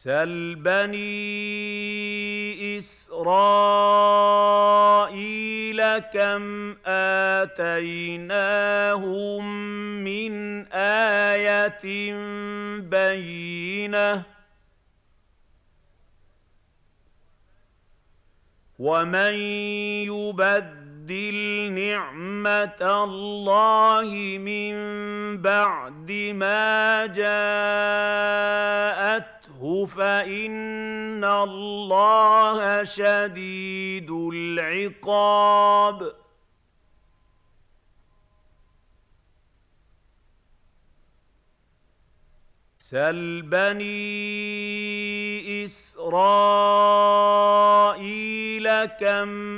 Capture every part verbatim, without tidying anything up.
سَلْ بَنِي إِسْرَائِيلَ كَمْ آتَيْنَاهُم مِّنْ آيَةٍ بَيِّنَةٍ وَمَن يُبَدِّلْ نِعْمَةَ اللَّهِ مِن بَعْدِ مَا جَاءَتْهُ فَإِنَّ اللَّهَ شَدِيدُ الْعِقَابِ سَلْ بَنِي إِسْرَائِيلَ كَمْ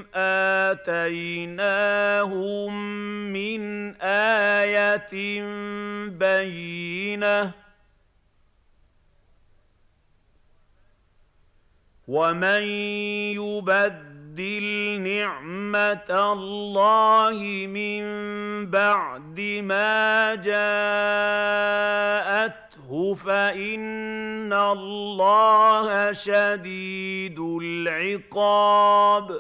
آتَيْنَاهُم مِّنْ آيَةٍ بَيِّنَةٍ وَمَن يُبَدِّلْ نِعْمَةَ اللَّهِ مِن بَعْدِ مَا جَاءَتْهُ فَإِنَّ اللَّهَ شَدِيدُ الْعِقَابِ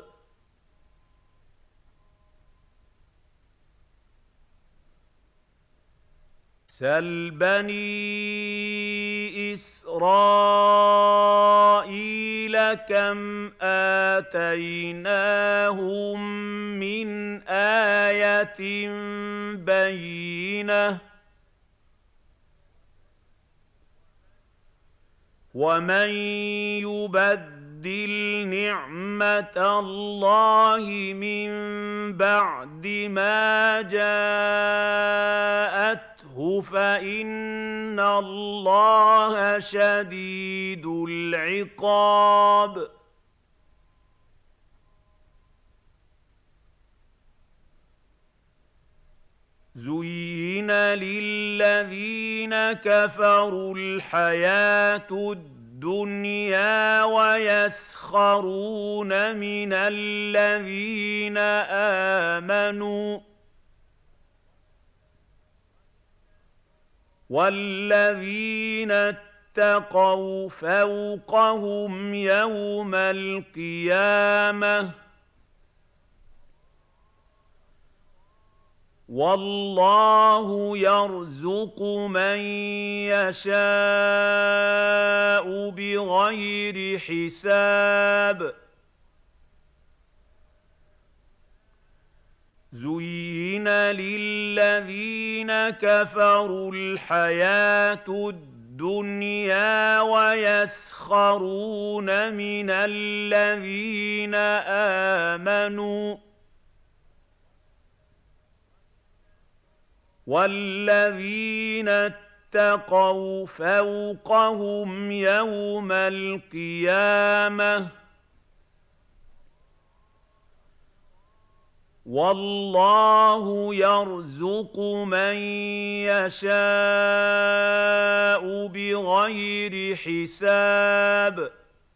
سَلْ بَنِي إِسْرَائِيلَ كَمْ آتَيْنَاهُم مِّنْ آيَةٍ بَيِّنَةٍ وَمَن يُبَدِّلْ نِعْمَةَ اللَّهِ مِن بَعْدِ مَا جَاءَتْهُ فَإِنَّ اللَّهَ شَدِيدُ الْعِقَابِ زُيِّنَ لِلَّذِينَ كَفَرُوا الْحَيَاةُ الدُّنْيَا وَيَسْخَرُونَ مِنَ الَّذِينَ آمَنُوا وَالَّذِينَ اتَّقَوْا فَوْقَهُمْ يَوْمَ الْقِيَامَةِ وَاللَّهُ يَرْزُقُ مَن يَشَاءُ بِغَيْرِ حِسَابٍ زُيِّنَ لِلَّذِينَ كَفَرُوا الْحَيَاةُ الدُّنْيَا وَيَسْخَرُونَ مِنَ الَّذِينَ آمَنُوا وَالَّذِينَ اتَّقَوْا فَوْقَهُمْ يَوْمَ الْقِيَامَةِ وَاللَّهُ يَرْزُقُ مَن يَشَاءُ بِغَيْرِ حِسَابٍ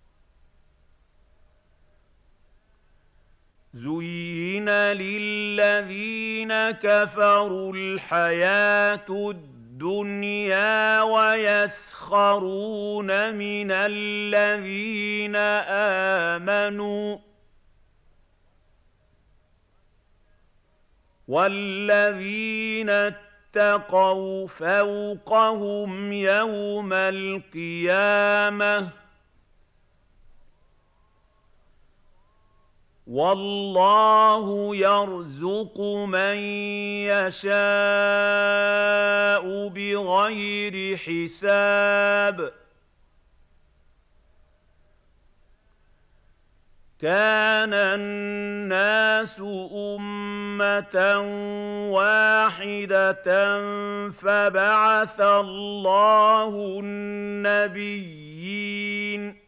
زُيِّنَ لِلَّذِينَ كَفَرُوا الْحَيَاةُ الدُّنْيَا وَيَسْخَرُونَ مِنَ الَّذِينَ آمَنُوا وَالَّذِينَ اتَّقَوْا فَوْقَهُمْ يَوْمَ الْقِيَامَةِ وَاللَّهُ يَرْزُقُ مَن يَشَاءُ بِغَيْرِ حِسَابٍ كَانَ النَّاسُ أُمَّةً وَاحِدَةً فَبَعَثَ اللَّهُ النَّبِيِّينَ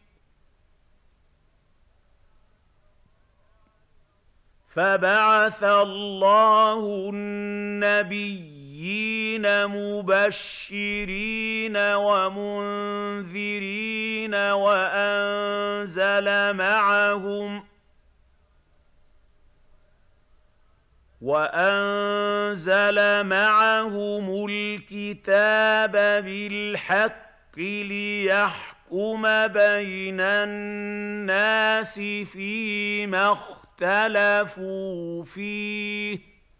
فَبَعَثَ اللَّهُ النَّبِيِّينَ مُبَشِّرِينَ وَمُنذِرِينَ وَأَنزَلَ مَعَهُمْ وَأَنزَلَ مَعَهُمُ الْكِتَابَ بِالْحَقِّ لِيَحْكُمَ بين الناس فيما اختلفوا فيه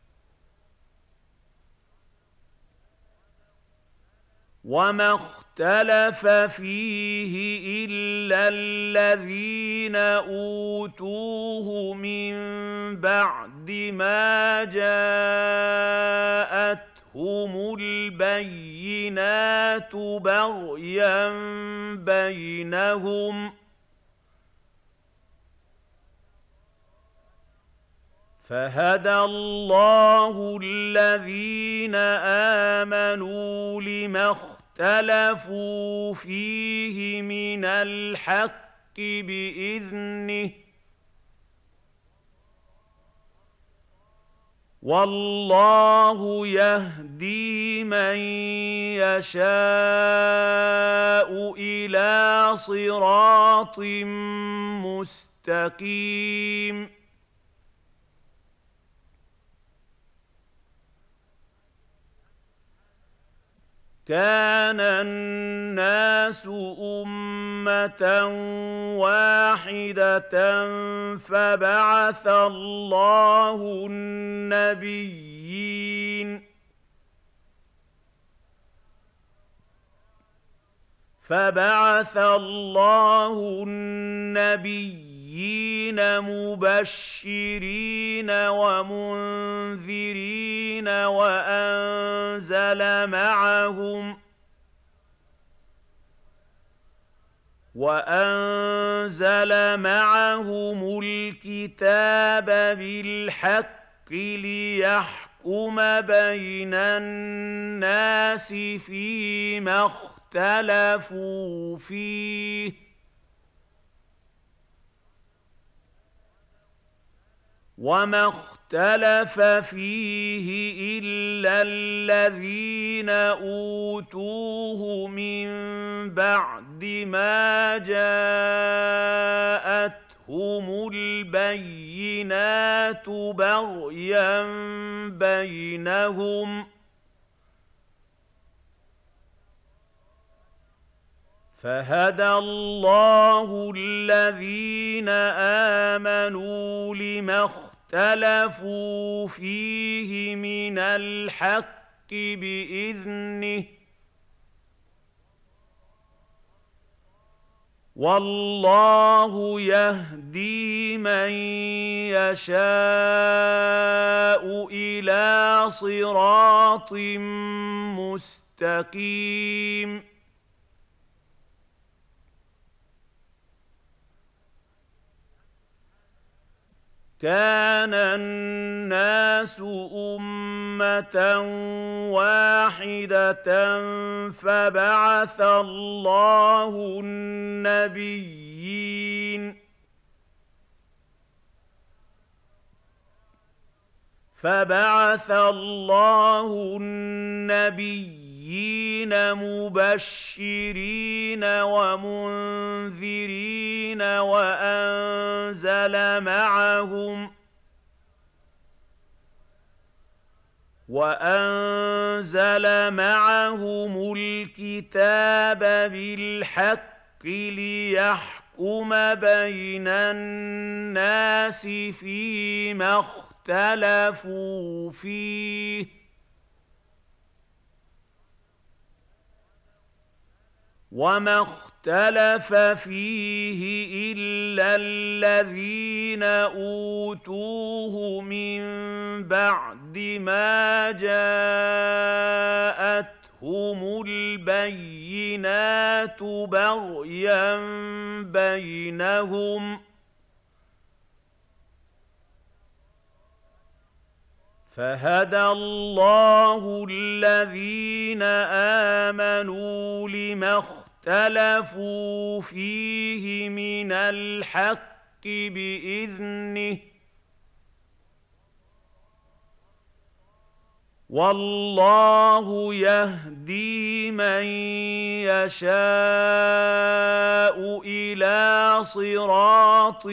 وما اختلف فيه إلا الذين أوتوه من بعد ما جاءتهم البينات بغيا بينهم فهدى الله الذين آمنوا لما اختلفوا فيه من الحق بإذنه والله يهدي من يشاء إلى صراط مستقيم. كان الناس أمة واحدة فبعث الله النبيين فبعث الله النبيين مبشرين ومنذرين وأنزل معهم وأنزل معهم الكتاب بالحق ليحكم بين الناس فيما اختلفوا فيه وما اختلف فيه إلا الذين أوتوه من بعد ما جاءتهم البينات بغيا بينهم فهدى الله الذين آمنوا لما اختلفوا فيه من الحق بإذنه والله يهدي من يشاء إلى صراط مستقيم. كان الناس أمة واحدة فبعث الله النبيين فبعث الله النبيين مبشرين ومنذرين وأنزل معهم وأنزل معهم الكتاب بالحق ليحكم بين الناس فيما اختلفوا فيه وما اختلف فيه إلا الذين أوتوه من بعد ما جاءتهم البينات بغيا بينهم فهدى الله الذين آمنوا لما اختلفوا فيه من الحق بإذنه والله يهدي من يشاء إلى صراط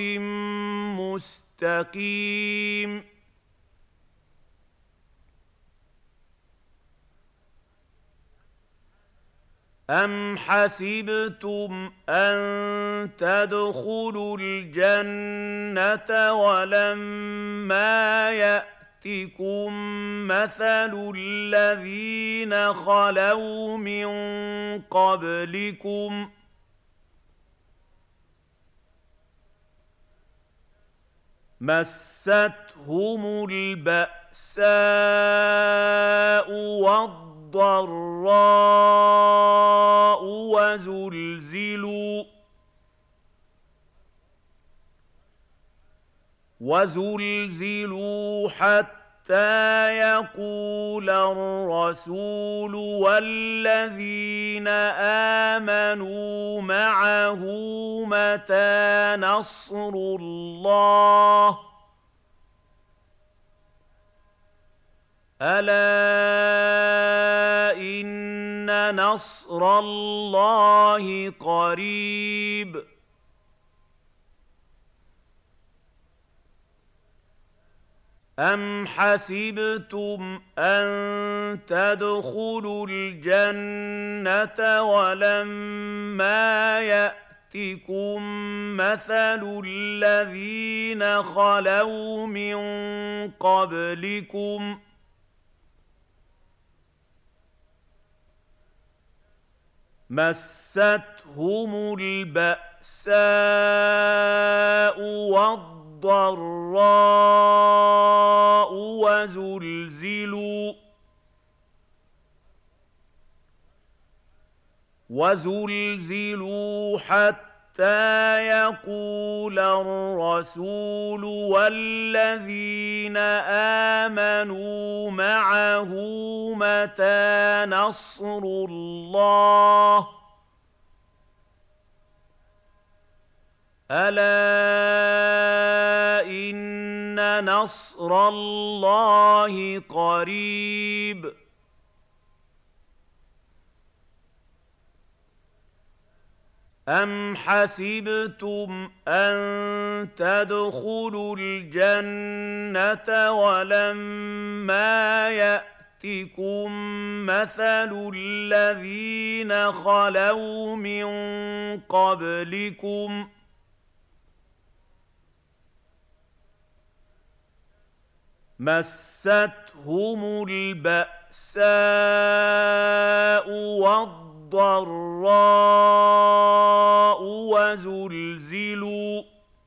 مستقيم. أَمْ حَسِبْتُمْ أَن تَدْخُلُوا الْجَنَّةَ وَلَمَّا يَأْتِكُم مَّثَلُ الَّذِينَ خَلَوْا مِن قَبْلِكُم مَّسَّتْهُمُ الْبَأْسَاءُ وَالضَّرَّاءُ وَزُلْزِلُوا وَزُلْزِلُوا حَتَّىٰ يَقُولَ الرَّسُولُ وَالَّذِينَ آمَنُوا مَعَهُ مَتَىٰ نَصْرُ اللَّهِ ۗ أَلَا إِنَّ نَصْرَ اللَّهِ قَرِيبٌ. أَمْ حَسِبْتُمْ أَن تَدْخُلُوا الْجَنَّةَ وَلَمَّا يَأْتِكُم مَّثَلُ الَّذِينَ خَلَوْا مِن قَبْلِكُم مَّسَّتْهُمُ الْبَأْسَاءُ وَالضَّرَّاءُ وَزُلْزِلُوا وَزُلْزِلُوا حَتَّىٰ يَقُولَ الرَّسُولُ وَالَّذِينَ آمَنُوا مَعَهُ مَتَىٰ نَصْرُ اللَّهِ ۗ أَلَا إِنَّ نَصْرَ اللَّهِ قَرِيبٌ. أَمْ حَسِبْتُمْ أَن تَدْخُلُوا الْجَنَّةَ وَلَمَّا يَأْتِكُم مَّثَلُ الَّذِينَ خَلَوْا مِن قَبْلِكُم مَّسَّتْهُمُ الْبَأْسَاءُ وَالضَّرَّاءُ وَزُلْزِلُوا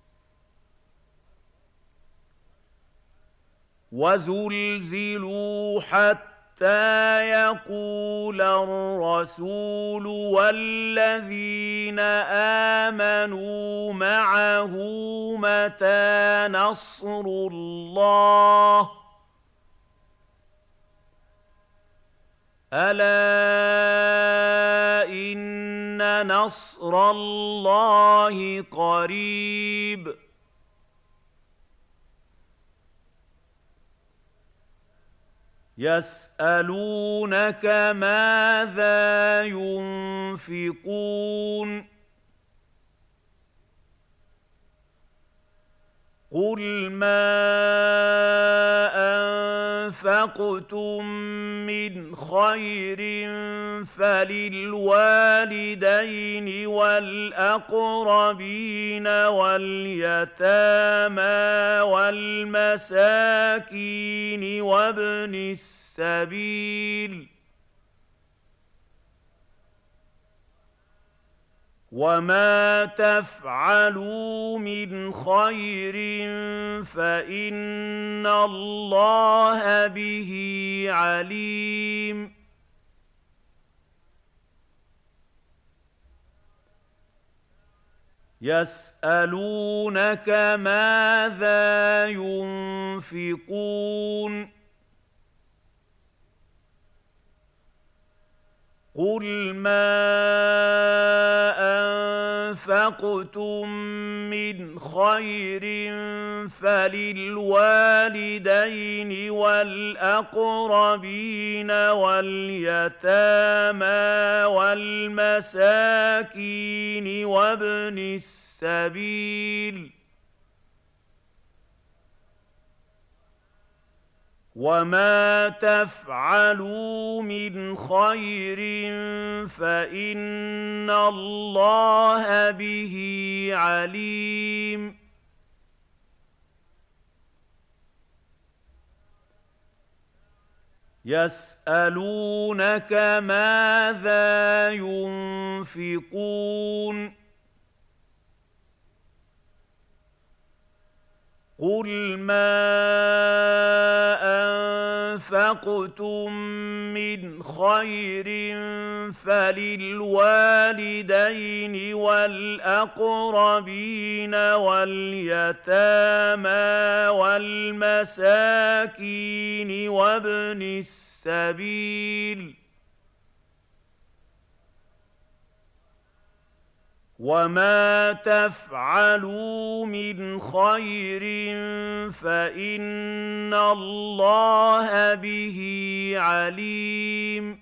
وَزُلْزِلُوا حَتَّىٰ يَقُولَ الرَّسُولُ وَالَّذِينَ آمَنُوا مَعَهُ مَتَىٰ نَصْرُ اللَّهِ ۗ أَلَا إِنَّ نَصْرَ اللَّهِ قَرِيبٌ. يَسْأَلُونَكَ مَاذَا يُنفِقُونَ قُلْ مَا أَنفَقْتُم مِّنْ خَيْرٍ فَلِلْوَالِدَيْنِ وَالْأَقْرَبِينَ وَالْيَتَامَىٰ وَالْمَسَاكِينِ وَابْنِ السَّبِيلِ ۗ وَمَا تَفْعَلُوا مِنْ خَيْرٍ فَإِنَّ اللَّهَ بِهِ عَلِيمٌ. يَسْأَلُونَكَ مَاذَا يُنفِقُونَ قُلْ مَا أَنفَقْتُم مِّنْ خَيْرٍ فَلِلْوَالِدَيْنِ وَالْأَقْرَبِينَ وَالْيَتَامَىٰ وَالْمَسَاكِينِ وَابْنِ السَّبِيلِ ۗ وما تفعلوا من خير فإن الله به عليم يسألونك ماذا ينفقون قل ما أنفقتم من خير فللوالدين والأقربين واليتامى والمساكين وابن السبيل وما تفعلوا من خير فإن الله به عليم